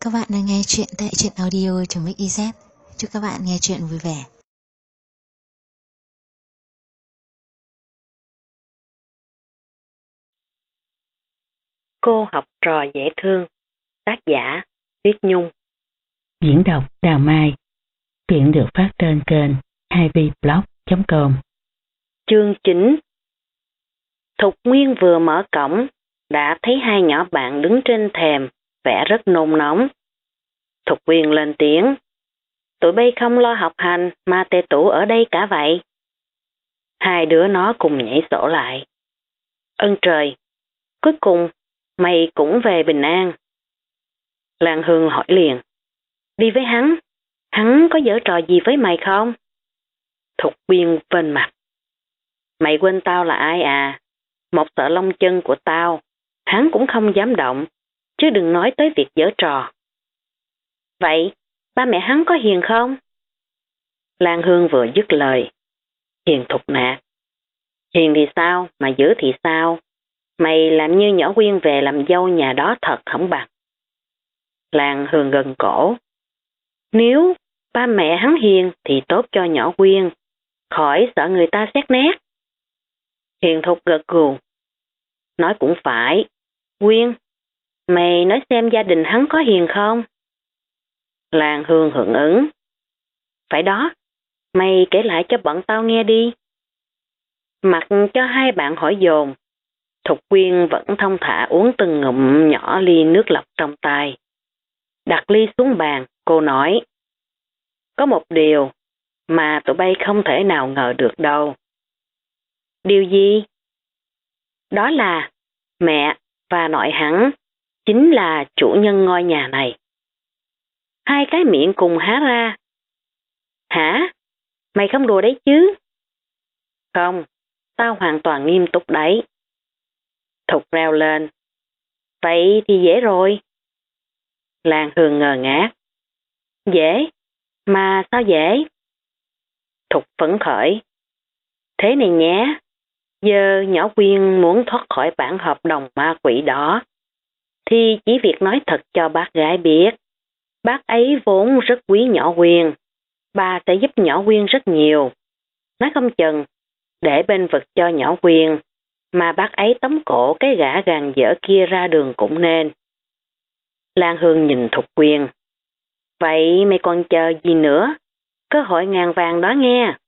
Các bạn đang nghe chuyện tại truyện audio.mix.iz. Chúc các bạn nghe chuyện vui vẻ. Cô học trò dễ thương. Tác giả Tuyết Nhung. Diễn đọc Đào Mai. Truyện được phát trên kênh 2vblog.com. Chương 9. Thục Nguyên vừa mở cổng đã thấy hai nhỏ bạn đứng trên thềm, vẻ rất nôn nóng. Thục Nguyên lên tiếng: "Tụi bay không lo học hành mà tề tụ ở đây cả vậy." Hai đứa nó cùng nhảy sổ lại. "Ơn trời, cuối cùng mày cũng về bình an." Lan Hương hỏi liền: "Đi với hắn có giở trò gì với mày không?" Thục Nguyên vênh mặt: "Mày quên tao là ai à? Một sợi lông chân của tao, hắn cũng không dám động, chứ đừng nói tới việc giở trò." "Vậy, ba mẹ hắn có hiền không?" Lan Hương vừa dứt lời: "Hiền thục nạt. Hiền thì sao, mà dữ thì sao? Mày làm như nhỏ Quyên về làm dâu nhà đó thật không bằng." Lan Hương gần cổ: "Nếu ba mẹ hắn hiền thì tốt cho nhỏ Quyên, khỏi sợ người ta xét nét." Hiền thục gật gù: "Nói cũng phải. Quyên, mày nói xem gia đình hắn có hiền không?" Lan Hương hưởng ứng: "Phải đó, mày kể lại cho bọn tao nghe đi." Mặc cho hai bạn hỏi dồn, Thục Quyên vẫn thong thả uống từng ngụm nhỏ ly nước lọc trong tay. Đặt ly xuống bàn, cô nói: "Có một điều mà tụi bay không thể nào ngờ được đâu." "Điều gì?" "Đó là mẹ và nội hắn chính là chủ nhân ngôi nhà này." Hai cái miệng cùng há ra. "Hả? Mày không đùa đấy chứ?" "Không, tao hoàn toàn nghiêm túc đấy." Thục reo lên: "Vậy thì dễ rồi." Lan Hương ngờ ngác: "Dễ? Mà sao dễ?" Thục phấn khởi: "Thế này nhé, giờ nhỏ Quyên muốn thoát khỏi bản hợp đồng ma quỷ đó, thì chỉ việc nói thật cho bác gái biết. Bác ấy vốn rất quý nhỏ Quyên, bà sẽ giúp nhỏ Quyên rất nhiều. Nói không chừng, để bên vực cho nhỏ Quyên, mà bác ấy tống cổ cái gã gàn dở kia ra đường cũng nên." Lan Hương nhìn Thục Quyên: "Vậy mày còn chờ gì nữa? Cơ hội ngàn vàng đó nghe."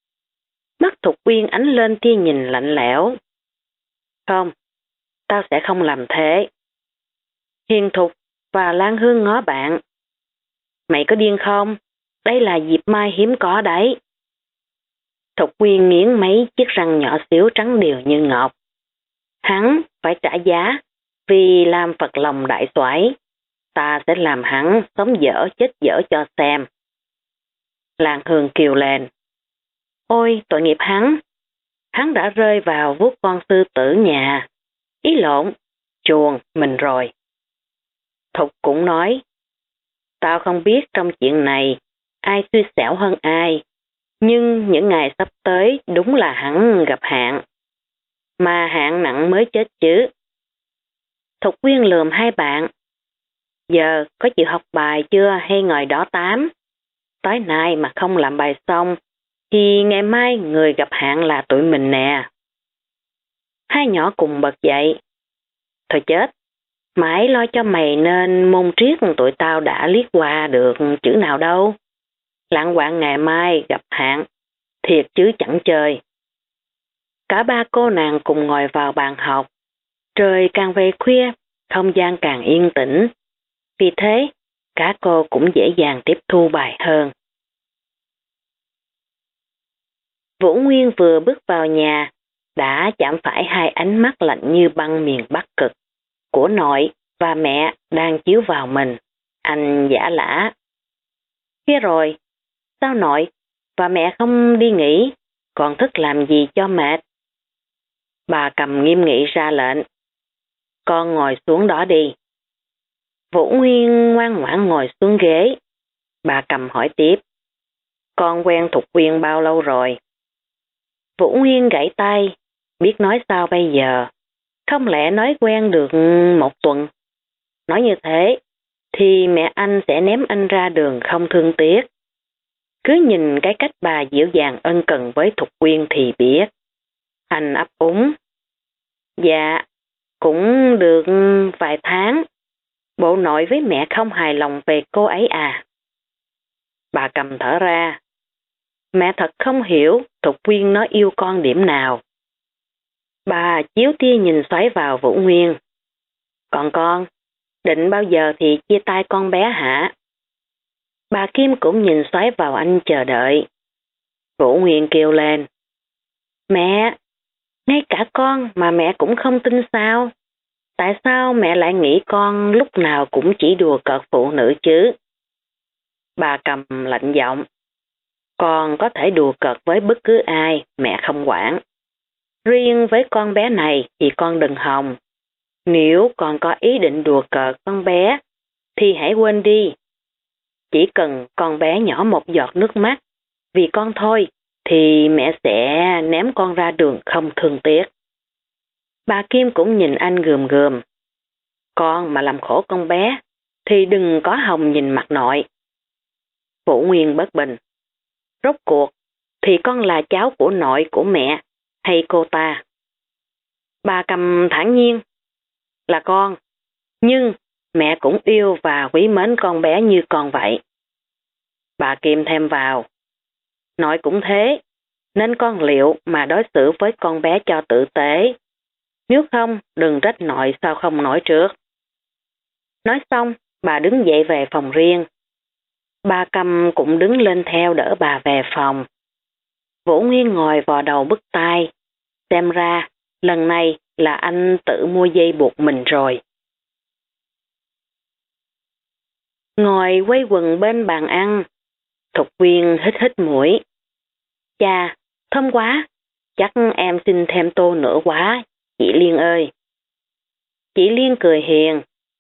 Mắt Thục Quyên ánh lên tia nhìn lạnh lẽo: "Không, tao sẽ không làm thế." Hiền Thục và Lan Hương ngó bạn: "Mày có điên không? Đây là dịp mai hiếm có đấy." Thục Quyên nghiến mấy chiếc răng nhỏ xíu trắng đều như ngọc: "Hắn phải trả giá vì làm phật lòng đại soái. Ta sẽ làm hắn sống dở chết dở cho xem." Lan Hương kêu lên: "Ôi tội nghiệp hắn. Hắn đã rơi vào vuốt con sư tử nhà. Ý lộn, chuồng mình rồi." Thục cũng nói: "Tao không biết trong chuyện này ai xui xẻo hơn ai, nhưng những ngày sắp tới đúng là hắn gặp hạn. Mà hạn nặng mới chết chứ." Thục Quyên lườm hai bạn: "Giờ có chịu học bài chưa hay ngồi đó tám? Tối nay mà không làm bài xong thì ngày mai người gặp hạn là tụi mình nè." Hai nhỏ cùng bật dậy: "Thôi chết, mãi lo cho mày nên môn triết tụi tao đã liếc qua được chữ nào đâu. Lạng quạng ngày mai gặp hạn, thiệt chứ chẳng chơi." Cả ba cô nàng cùng ngồi vào bàn học. Trời càng về khuya, không gian càng yên tĩnh. Vì thế, cả cô cũng dễ dàng tiếp thu bài hơn. Vũ Nguyên vừa bước vào nhà, đã chạm phải hai ánh mắt lạnh như băng miền Bắc Cực của nội và mẹ đang chiếu vào mình. Anh giả lả: "Kia rồi, sao nội và mẹ không đi nghỉ, còn thức làm gì cho mệt?" Bà Cầm nghiêm nghị ra lệnh: "Con ngồi xuống đó đi." Vũ Nguyên ngoan ngoãn ngồi xuống ghế. Bà Cầm hỏi tiếp: "Con quen Thục Quyên bao lâu rồi?" Vũ Nguyên gãy tay, biết nói sao bây giờ. Không lẽ nói quen được một tuần? Nói như thế thì mẹ anh sẽ ném anh ra đường không thương tiếc. Cứ nhìn cái cách bà dịu dàng ân cần với Thục Quyên thì biết. Anh ấp úng. Dạ, cũng được vài tháng. Bộ nội với mẹ không hài lòng về cô ấy à? Bà Cầm thở ra. Mẹ thật không hiểu Thục Quyên nó yêu con điểm nào. Bà chiếu tia nhìn xoáy vào Vũ Nguyên. Còn con, định bao giờ thì chia tay con bé hả? Bà Kim cũng nhìn xoáy vào anh chờ đợi. Vũ Nguyên kêu lên. Mẹ, ngay cả con mà mẹ cũng không tin sao? Tại sao mẹ lại nghĩ con lúc nào cũng chỉ đùa cợt phụ nữ chứ? Bà Cầm lạnh giọng. Con có thể đùa cợt với bất cứ ai, mẹ không quản. Riêng với con bé này thì con đừng hòng. Nếu con có ý định đùa cợt con bé, thì hãy quên đi. Chỉ cần con bé nhỏ một giọt nước mắt, vì con thôi, thì mẹ sẽ ném con ra đường không thương tiếc. Bà Kim cũng nhìn anh gườm gườm. Con mà làm khổ con bé, thì đừng có hòng nhìn mặt nội. Vũ Nguyên bất bình. Rốt cuộc, thì con là cháu của nội của mẹ, hay cô ta? Bà Cầm thản nhiên. Là con, nhưng mẹ cũng yêu và quý mến con bé như con vậy. Bà Kim thêm vào. Nội cũng thế, nên con liệu mà đối xử với con bé cho tử tế. Nếu không, đừng trách nội sao không nói trước. Nói xong, bà đứng dậy về phòng riêng. Bà Cầm cũng đứng lên theo đỡ bà về phòng. Vũ Nguyên ngồi vò đầu bứt tai. Xem ra, lần này là anh tự mua dây buộc mình rồi. Ngồi quay quần bên bàn ăn, Thục Quyên hít hít mũi. Chà, thơm quá, chắc em xin thêm tô nữa quá, chị Liên ơi. Chị Liên cười hiền.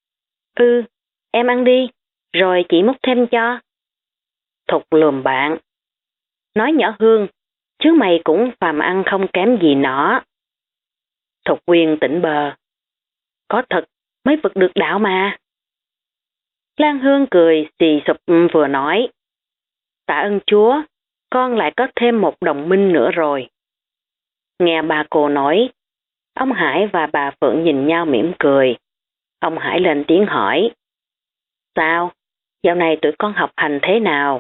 Em ăn đi, rồi chị múc thêm cho. Thục lườm bạn. Nói nhỏ Hương, chứ mày cũng phàm ăn không kém gì nó. Thục Quyên tỉnh bờ. Có thật, mới vực được đạo mà. Lan Hương cười xì sụp vừa nói. Tạ ơn Chúa, con lại có thêm một đồng minh nữa rồi. Nghe bà cô nói, ông Hải và bà Phượng nhìn nhau mỉm cười. Ông Hải lên tiếng hỏi. Sao? Dạo này tụi con học hành thế nào?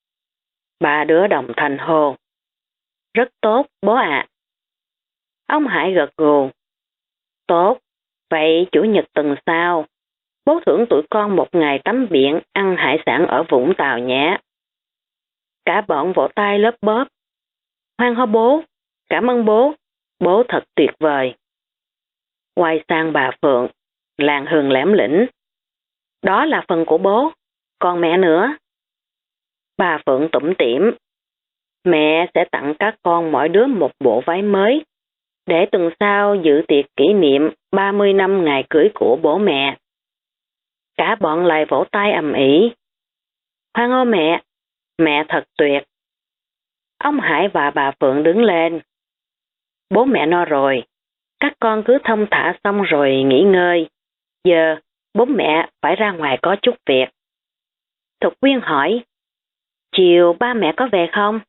Ba đứa đồng thanh hô. Rất tốt, bố ạ. Ông Hải gật gù. Tốt, vậy Chủ nhật tuần sau, bố thưởng tụi con một ngày tắm biển ăn hải sản ở Vũng Tàu nhé. Cả bọn vỗ tay lớp bóp. Hoan hô bố, cảm ơn bố thật tuyệt vời. Quay sang bà Phượng, Lan Hương lẻm lĩnh. Đó là phần của bố, còn mẹ nữa. Bà Phượng tủm tỉm. Mẹ sẽ tặng các con mỗi đứa một bộ váy mới, để tuần sau dự tiệc kỷ niệm 30 năm ngày cưới của bố mẹ. Cả bọn lại vỗ tay ầm ĩ. Hoan hô mẹ thật tuyệt. Ông Hải và bà Phượng đứng lên. Bố mẹ no rồi, các con cứ thong thả xong rồi nghỉ ngơi. Giờ, bố mẹ phải ra ngoài có chút việc. Thục Quyên hỏi, chiều ba mẹ có về không?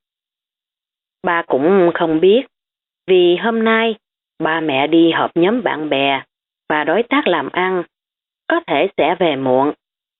Ba cũng không biết, vì hôm nay ba mẹ đi họp nhóm bạn bè và đối tác làm ăn, có thể sẽ về muộn.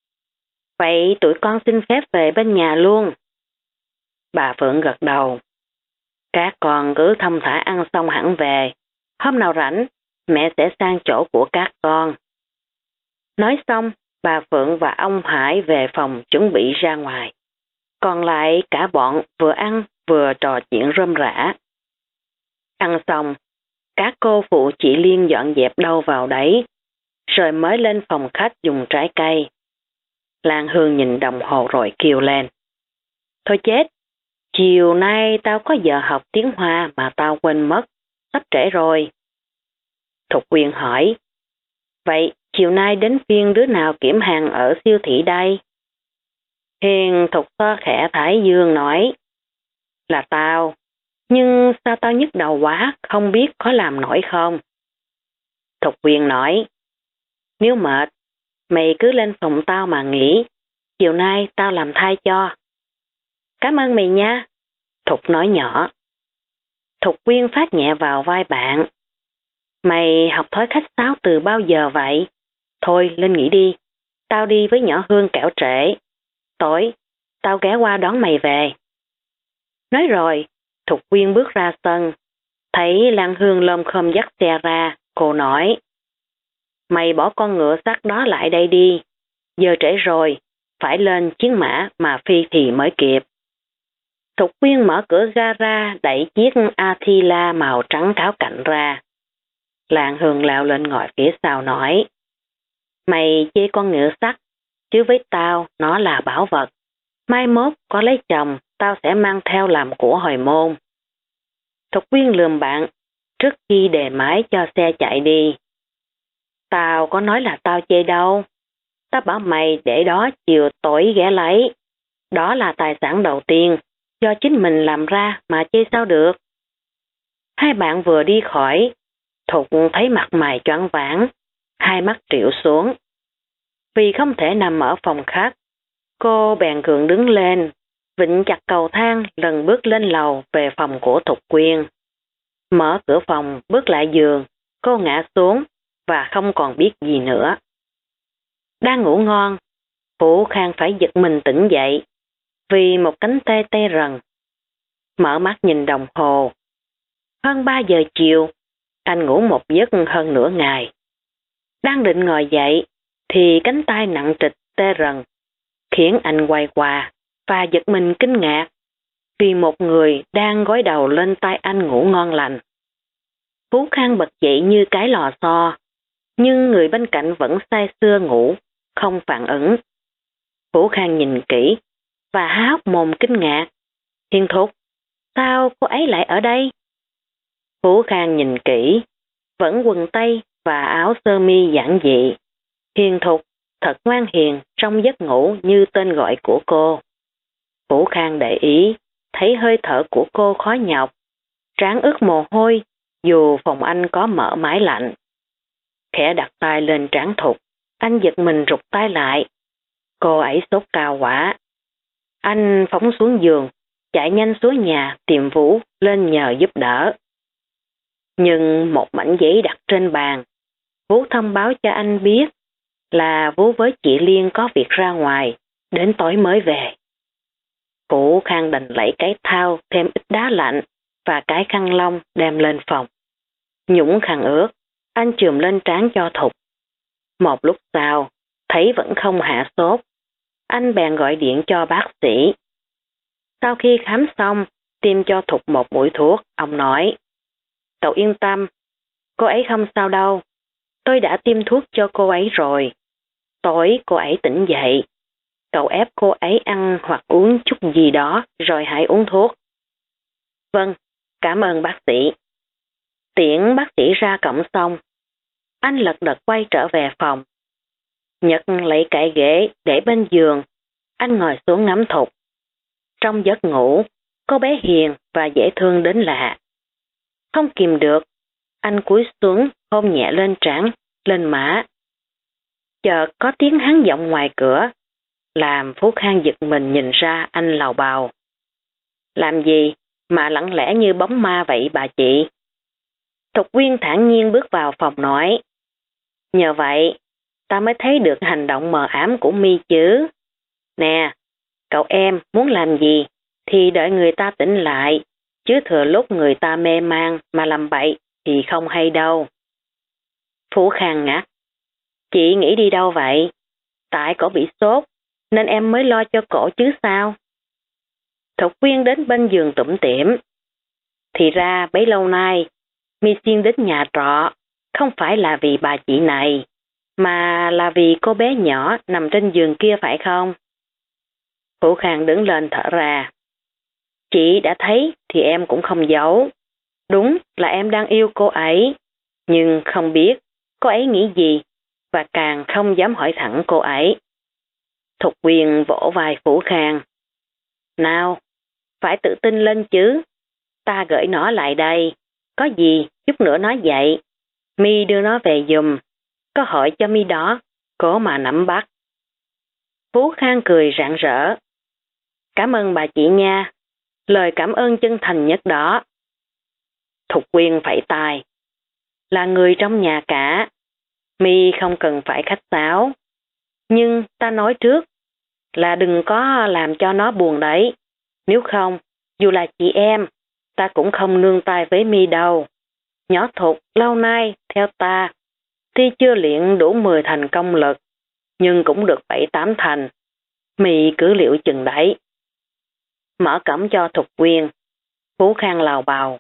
Vậy tụi con xin phép về bên nhà luôn. Bà Phượng gật đầu. Các con cứ thong thả ăn xong hẳn về, hôm nào rảnh, mẹ sẽ sang chỗ của các con. Nói xong, bà Phượng và ông Hải về phòng chuẩn bị ra ngoài. Còn lại cả bọn vừa ăn vừa trò chuyện rôm rả. Ăn xong, các cô phụ chị Liên dọn dẹp đâu vào đấy, rồi mới lên phòng khách dùng trái cây. Lan Hương nhìn đồng hồ rồi kêu lên. Thôi chết, chiều nay tao có giờ học tiếng Hoa mà tao quên mất, sắp trễ rồi. Thục Quyên hỏi, vậy chiều nay đến phiên đứa nào kiểm hàng ở siêu thị đây? Hiền Thục so khẽ thái dương nói, là tao, nhưng sao tao nhức đầu quá, không biết có làm nổi không? Thục Quyên nói, nếu mệt, Mày cứ lên phòng tao mà nghỉ, chiều nay tao làm thai cho. Cảm ơn mày nha, Thục nói nhỏ. Thục Quyên phát nhẹ vào vai bạn. Mày học thói khách sáo từ bao giờ vậy? Thôi lên nghỉ đi, tao đi với nhỏ Hương kẻo trễ. Tối, tao ghé qua đón mày về. Nói rồi, Thục Quyên bước ra sân. Thấy Lan Hương lom khom dắt xe ra, cô nói. Mày bỏ con ngựa sắt đó lại đây đi. Giờ trễ rồi, phải lên chiến mã mà phi thì mới kịp. Thục Quyên mở cửa gara đẩy chiếc Attila màu trắng cáo cạnh ra. Lan Hương lao lên ngồi phía sau nói. Mày chê con ngựa sắt, chứ với tao nó là bảo vật. Mai mốt có lấy chồng, tao sẽ mang theo làm của hồi môn. Thục Quyên lườm bạn, trước khi đề máy cho xe chạy đi. Tao có nói là tao chê đâu. Tao bảo mày để đó chiều tối ghé lấy. Đó là tài sản đầu tiên, do chính mình làm ra mà chê sao được. Hai bạn vừa đi khỏi, Thục thấy mặt mày choáng váng, hai mắt trĩu xuống. Vì không thể nằm ở phòng khách, cô bèn gượng đứng lên, vịnh chặt cầu thang lần bước lên lầu về phòng của Thục Quyên. Mở cửa phòng bước lại giường, cô ngã xuống và không còn biết gì nữa. Đang ngủ ngon, Phủ Khang phải giật mình tỉnh dậy vì một cánh tay tê rần. Mở mắt nhìn đồng hồ. Hơn 3 giờ chiều, anh ngủ một giấc hơn nửa ngày. Đang định ngồi dậy thì cánh tay nặng trịch tê rần, khiến anh quay qua và giật mình kinh ngạc vì một người đang gối đầu lên tay anh ngủ ngon lành. Phú Khang bật dậy như cái lò xo, nhưng người bên cạnh vẫn say sưa ngủ, không phản ứng. Phú Khang nhìn kỹ và há hốc mồm kinh ngạc. Hiền Thục, sao cô ấy lại ở đây? Phú Khang nhìn kỹ, vẫn quần tây và áo sơ mi giản dị. Hiền Thục thật ngoan hiền trong giấc ngủ như tên gọi của cô. Phú Khang để ý, thấy hơi thở của cô khó nhọc, trán ướt mồ hôi dù phòng anh có mở máy lạnh. Khẽ đặt tay lên trán Thục, anh giật mình rụt tay lại. Cô ấy sốt cao quá. Anh phóng xuống giường, chạy nhanh xuống nhà tìm Vũ lên nhờ giúp đỡ. Nhưng một mảnh giấy đặt trên bàn, Vũ thông báo cho anh biết là Vũ với chị Liên có việc ra ngoài, đến tối mới về. Phú Khang đành lấy cái thao thêm ít đá lạnh và cái khăn lông đem lên phòng. Nhúng khăn ướt, anh chườm lên trán cho Thục. Một lúc sau, thấy vẫn không hạ sốt, anh bèn gọi điện cho bác sĩ. Sau khi khám xong, tiêm cho Thục một mũi thuốc, ông nói, cậu yên tâm, cô ấy không sao đâu, tôi đã tiêm thuốc cho cô ấy rồi. Tối cô ấy tỉnh dậy, cậu ép cô ấy ăn hoặc uống chút gì đó rồi hãy uống thuốc. Vâng, cảm ơn bác sĩ. Tiễn bác sĩ ra cổng xong, anh lật đật quay trở về phòng. Nhật lấy cái ghế để bên giường, anh ngồi xuống ngắm Thục. Trong giấc ngủ, cô bé hiền và dễ thương đến lạ. Không kìm được, anh cúi xuống hôn nhẹ lên trán, lên má. Chợt có tiếng hắn giọng ngoài cửa, làm Phú Khang giật mình nhìn ra anh lào bào. Làm gì mà lặng lẽ như bóng ma vậy bà chị? Thục Quyên thản nhiên bước vào phòng nói, nhờ vậy, ta mới thấy được hành động mờ ám của mi chứ. Nè, cậu em muốn làm gì thì đợi người ta tỉnh lại, chứ thừa lúc người ta mê man mà làm bậy thì không hay đâu. Phú Khang ngắt, chị nghĩ đi đâu vậy? Tại cổ bị sốt, nên em mới lo cho cổ chứ sao? Thục Quyên đến bên giường tủm tỉm. Thì ra bấy lâu nay, mi xin đến nhà trọ, không phải là vì bà chị này, mà là vì cô bé nhỏ nằm trên giường kia phải không? Phú Khang đứng lên thở ra. Chị đã thấy thì em cũng không giấu. Đúng là em đang yêu cô ấy, nhưng không biết cô ấy nghĩ gì và càng không dám hỏi thẳng cô ấy. Thục Quyên vỗ vai Phú Khang. Nào, phải tự tin lên chứ. Ta gửi nó lại đây. Có gì, chút nữa nó dậy. Mi đưa nó về giùm. Có hỏi cho mi đó, cố mà nắm bắt. Phú Khang cười rạng rỡ. Cảm ơn bà chị nha, lời cảm ơn chân thành nhất đó. Thục Quyên phẩy tay. Là người trong nhà cả, mi không cần phải khách sáo. Nhưng ta nói trước là đừng có làm cho nó buồn đấy. Nếu không, dù là chị em, ta cũng không nương tay với mi đâu. Nhỏ Thục lâu nay theo ta, tuy chưa luyện đủ 10 thành công lực, nhưng cũng được 7-8 thành. Mi cứ liệu chừng đấy. Mở cổng cho Thục Quyên, Phú Khang lào bào.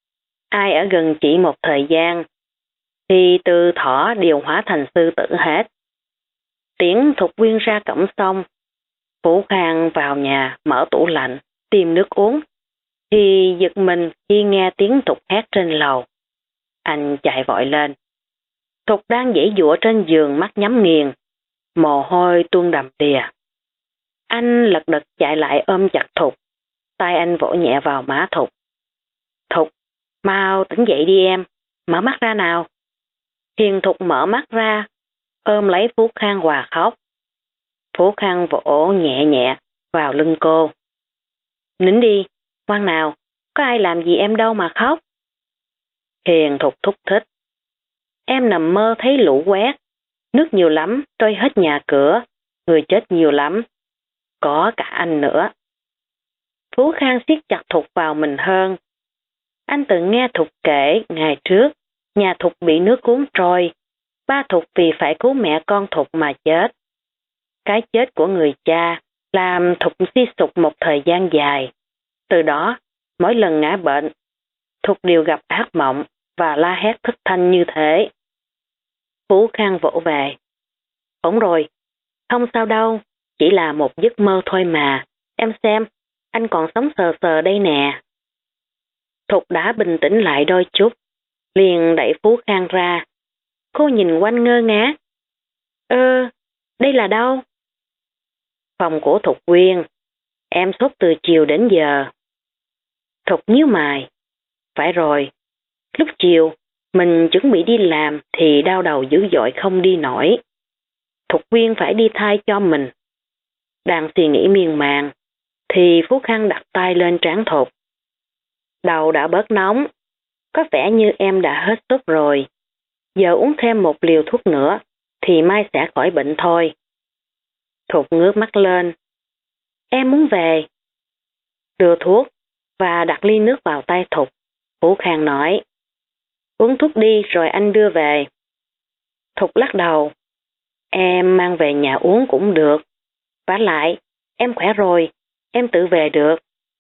Ai ở gần chỉ một thời gian, thì từ thỏ đều hóa thành sư tử hết. Tiễn Thục Quyên ra cổng xong, Phú Khang vào nhà mở tủ lạnh, tìm nước uống, thì giật mình khi nghe tiếng Thục hét trên lầu. Anh chạy vội lên. Thục đang giãy giụa trên giường, mắt nhắm nghiền, mồ hôi tuôn đầm đìa. Anh lật đật chạy lại ôm chặt Thục, tay anh vỗ nhẹ vào má Thục. Thục, mau tỉnh dậy đi em, mở mắt ra nào. Hiền Thục mở mắt ra, ôm lấy Phú Khang hòa khóc. Phú Khang vỗ nhẹ nhẹ vào lưng cô. Nín đi, ngoan nào, có ai làm gì em đâu mà khóc. Hiền Thục thúc thích. Em nằm mơ thấy lũ quét, nước nhiều lắm, trôi hết nhà cửa, người chết nhiều lắm, có cả anh nữa. Phú Khang siết chặt Thục vào mình hơn. Anh từng nghe Thục kể ngày trước, nhà Thục bị nước cuốn trôi, ba Thục vì phải cứu mẹ con Thục mà chết. Cái chết của người cha làm Thục suy sụp một thời gian dài. Từ đó, mỗi lần ngã bệnh, Thục đều gặp ác mộng và la hét thất thanh như thế. Phú Khang vỗ về. Ổn rồi, không sao đâu, chỉ là một giấc mơ thôi mà. Em xem, anh còn sống sờ sờ đây nè. Thục đã bình tĩnh lại đôi chút, liền đẩy Phú Khang ra. Cô nhìn quanh ngơ ngác. Đây là đâu? Phòng của Thục Quyên. Em sốt từ chiều đến giờ. Thục nhíu mày. Phải rồi, lúc chiều mình chuẩn bị đi làm thì đau đầu dữ dội không đi nổi. Thục Quyên phải đi thay cho mình. Đang suy nghĩ miên man thì Phú Khang đặt tay lên trán Thục. Đầu đã bớt nóng, có vẻ như em đã hết sốt rồi. Giờ uống thêm một liều thuốc nữa thì mai sẽ khỏi bệnh thôi. Thục ngước mắt lên. Em muốn về. Đưa thuốc và đặt ly nước vào tay Thục. Phú Khang nói. Uống thuốc đi rồi anh đưa về. Thục lắc đầu. Em mang về nhà uống cũng được. Vả lại, em khỏe rồi, em tự về được.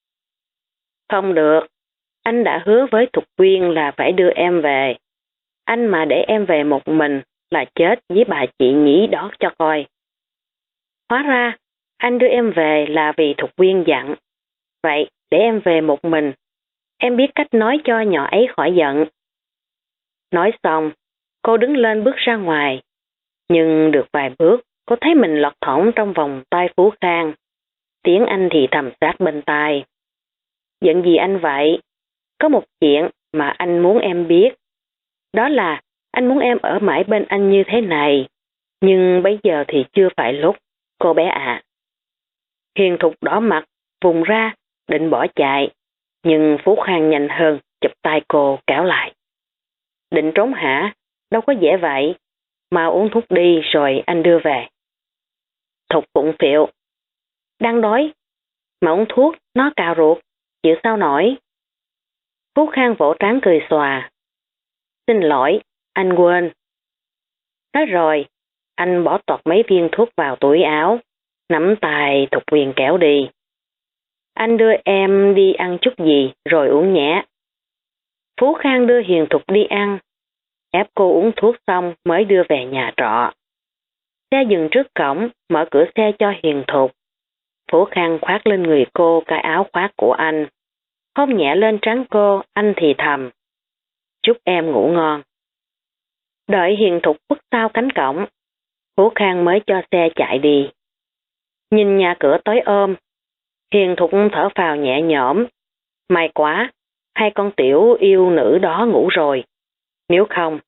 Không được, anh đã hứa với Thục Quyên là phải đưa em về. Anh mà để em về một mình là chết với bà chị nhí đó cho coi. Hóa ra, anh đưa em về là vì Thục Quyên dặn. Vậy, để em về một mình. Em biết cách nói cho nhỏ ấy khỏi giận. Nói xong, cô đứng lên bước ra ngoài. Nhưng được vài bước, cô thấy mình lọt thỏng trong vòng tay Phú Khang. Tiếng anh thì thầm sát bên tai. Giận gì anh vậy? Có một chuyện mà anh muốn em biết. Đó là anh muốn em ở mãi bên anh như thế này. Nhưng bây giờ thì chưa phải lúc, cô bé ạ. Hiền Thục đỏ mặt, vùng ra, định bỏ chạy. Nhưng Phú Khang nhanh hơn, chụp tay cô kéo lại. Định trốn hả? Đâu có dễ vậy. Mau uống thuốc đi rồi anh đưa về. Thục phụng phịu. Đang đói. Mà uống thuốc, nó cào ruột. Chịu sao nổi. Phú Khang vỗ trán cười xòa. Xin lỗi, anh quên. Nói rồi, anh bỏ toạc mấy viên thuốc vào túi áo, nắm tay Thục Quyên kéo đi. Anh đưa em đi ăn chút gì rồi uống nhé. Phú Khang đưa Hiền Thục đi ăn, ép cô uống thuốc xong mới đưa về nhà trọ. Xe dừng trước cổng, mở cửa xe cho Hiền Thục. Phú Khang khoác lên người cô cái áo khoác của anh. Hôn nhẹ lên trán cô, anh thì thầm. Chúc em ngủ ngon. Đợi Hiền Thục bước sau cánh cổng, Phú Khang mới cho xe chạy đi. Nhìn nhà cửa tối ôm, Hiền Thục thở phào nhẹ nhõm. May quá, hai con tiểu yêu nữ đó ngủ rồi. Nếu không,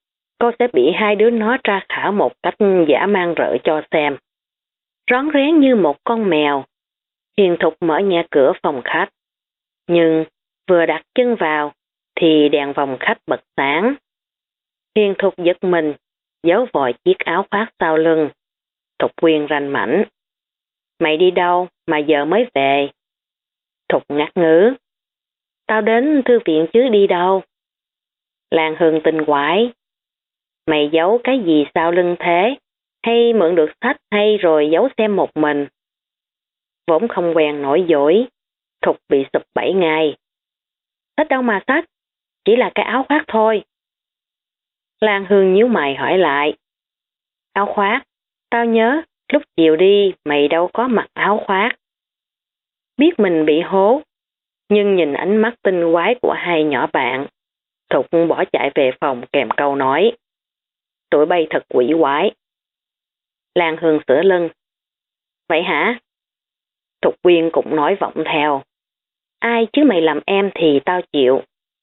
cô sẽ bị hai đứa nó tra khảo một cách dã man rợ cho xem. Rón rén như một con mèo, Hiền Thục mở nhẹ cửa phòng khách. Nhưng vừa đặt chân vào thì đèn phòng khách bật sáng. Hiền Thục giật mình, giấu vội chiếc áo khoác sau lưng. Thục Quyên ranh mảnh. Mày đi đâu mà giờ mới về? Thục ngắt ngứ. Tao đến thư viện chứ đi đâu? Lan Hương tinh quái. Mày giấu cái gì sau lưng thế? Hay mượn được sách hay rồi giấu xem một mình? Vốn không quen nổi dỗi, Thục bị sụp bẫy ngay. Sách đâu mà sách, chỉ là cái áo khoác thôi. Lan Hương nhíu mày hỏi lại. Áo khoác? Tao nhớ, lúc chiều đi mày đâu có mặc áo khoác. Biết mình bị hố, nhưng nhìn ánh mắt tinh quái của hai nhỏ bạn, Thục bỏ chạy về phòng kèm câu nói. Tụi bay thật quỷ quái. Lan Hương sửa lưng. Vậy hả? Thục Quyên cũng nói vọng theo. Ai chứ mày làm em thì tao chịu.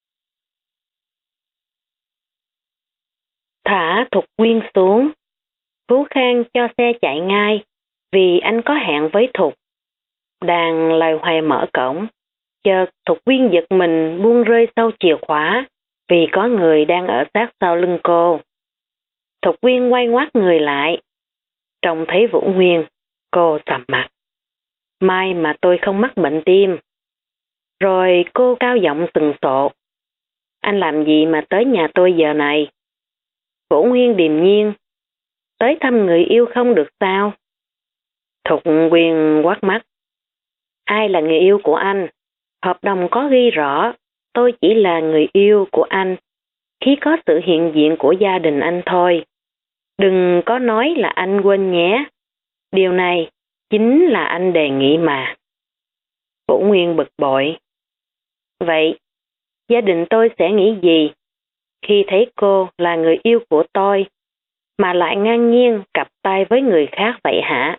Thả Thục Quyên xuống. Phú Khang cho xe chạy ngay vì anh có hẹn với Thục. Đang loay hoay mở cổng, chợt Thục Quyên giật mình buông rơi sau chìa khóa vì có người đang ở sát sau lưng cô. Thục Quyên quay ngoắt người lại. Trông thấy Vũ Nguyên, cô sầm mặt. May mà tôi không mắc bệnh tim. Rồi cô cao giọng sừng sộ. Anh làm gì mà tới nhà tôi giờ này? Vũ Nguyên điềm nhiên. Tới thăm người yêu không được sao? Thục Quyên quát mắt. Ai là người yêu của anh? Hợp đồng có ghi rõ, tôi chỉ là người yêu của anh khi có sự hiện diện của gia đình anh thôi. Đừng có nói là anh quên nhé. Điều này chính là anh đề nghị mà. Vũ Nguyên bực bội. Vậy, gia đình tôi sẽ nghĩ gì khi thấy cô là người yêu của tôi mà lại ngang nhiên cặp tay với người khác vậy hả?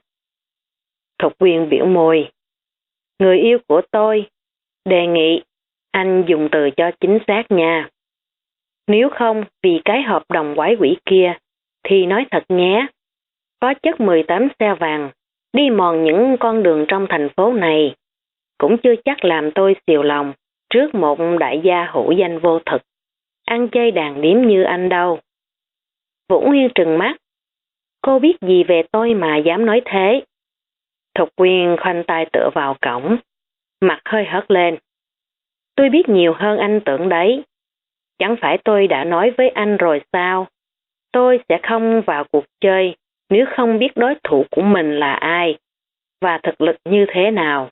Thục Quyên biểu môi. Người yêu của tôi, đề nghị anh dùng từ cho chính xác nha. Nếu không vì cái hợp đồng quái quỷ kia thì nói thật nhé. Có chất 18 xe vàng đi mòn những con đường trong thành phố này cũng chưa chắc làm tôi xìu lòng trước một đại gia hữu danh vô thực, ăn chơi đàn điếm như anh đâu. Vũ Nguyên trừng mắt. Cô biết gì về tôi mà dám nói thế? Thục Quyên khoanh tay tựa vào cổng, mặt hơi hất lên. Tôi biết nhiều hơn anh tưởng đấy. Chẳng phải tôi đã nói với anh rồi sao? Tôi sẽ không vào cuộc chơi nếu không biết đối thủ của mình là ai và thực lực như thế nào.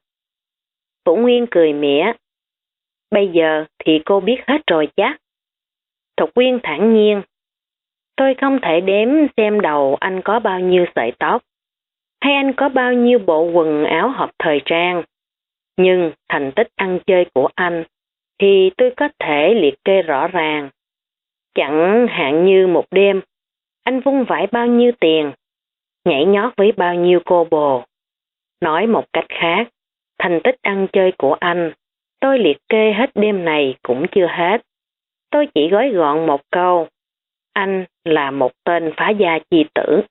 Vũ Nguyên cười mỉa. Bây giờ thì cô biết hết rồi chắc. Thục Quyên thản nhiên. Tôi không thể đếm xem đầu anh có bao nhiêu sợi tóc, hay anh có bao nhiêu bộ quần áo hợp thời trang. Nhưng thành tích ăn chơi của anh thì tôi có thể liệt kê rõ ràng. Chẳng hạn như một đêm, anh vung vãi bao nhiêu tiền, nhảy nhót với bao nhiêu cô bồ. Nói một cách khác, thành tích ăn chơi của anh, tôi liệt kê hết đêm này cũng chưa hết. Tôi chỉ gói gọn một câu. Anh là một tên phá gia chi tử.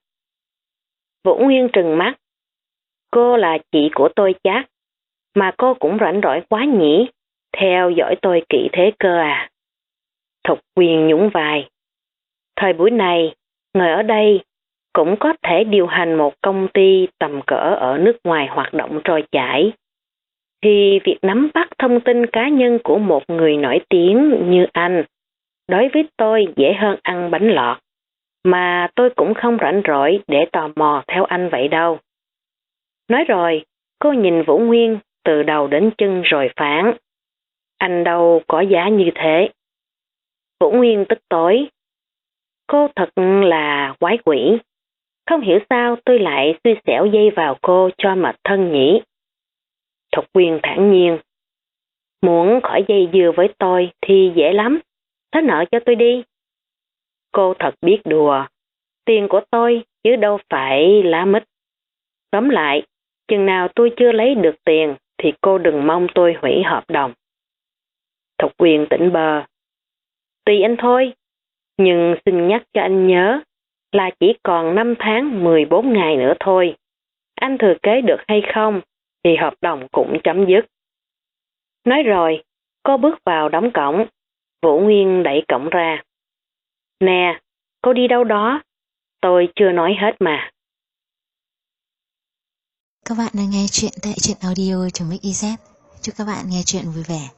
Vũ Nguyên trừng mắt. Cô là chị của tôi chắc, mà cô cũng rảnh rỗi quá nhỉ, theo dõi tôi kỹ thế cơ à? Thục Quyên nhún vai. Thời buổi này, người ở đây cũng có thể điều hành một công ty tầm cỡ ở nước ngoài hoạt động trôi chảy. Thì việc nắm bắt thông tin cá nhân của một người nổi tiếng như anh, đối với tôi dễ hơn ăn bánh lọt, mà tôi cũng không rảnh rỗi để tò mò theo anh vậy đâu. Nói rồi, cô nhìn Vũ Nguyên từ đầu đến chân rồi phán. Anh đâu có giá như thế. Vũ Nguyên tức tối. Cô thật là quái quỷ. Không hiểu sao tôi lại xui xẻo dây vào cô cho mệt thân nhỉ. Thục Quyên thản nhiên. Muốn khỏi dây dưa với tôi thì dễ lắm. Thế nợ cho tôi đi. Cô thật biết đùa. Tiền của tôi chứ đâu phải lá mít. Tóm lại, chừng nào tôi chưa lấy được tiền thì cô đừng mong tôi hủy hợp đồng. Thục Quyên tỉnh bơ. Tùy anh thôi. Nhưng xin nhắc cho anh nhớ là chỉ còn 5 tháng 14 ngày nữa thôi. Anh thừa kế được hay không thì hợp đồng cũng chấm dứt. Nói rồi, cô bước vào đóng cổng. Vũ Nguyên đẩy cổng ra. Nè, cô đi đâu đó? Tôi chưa nói hết mà. Các bạn đang nghe chuyện tại truyện audio.mix.iz. Chúc các bạn nghe chuyện vui vẻ.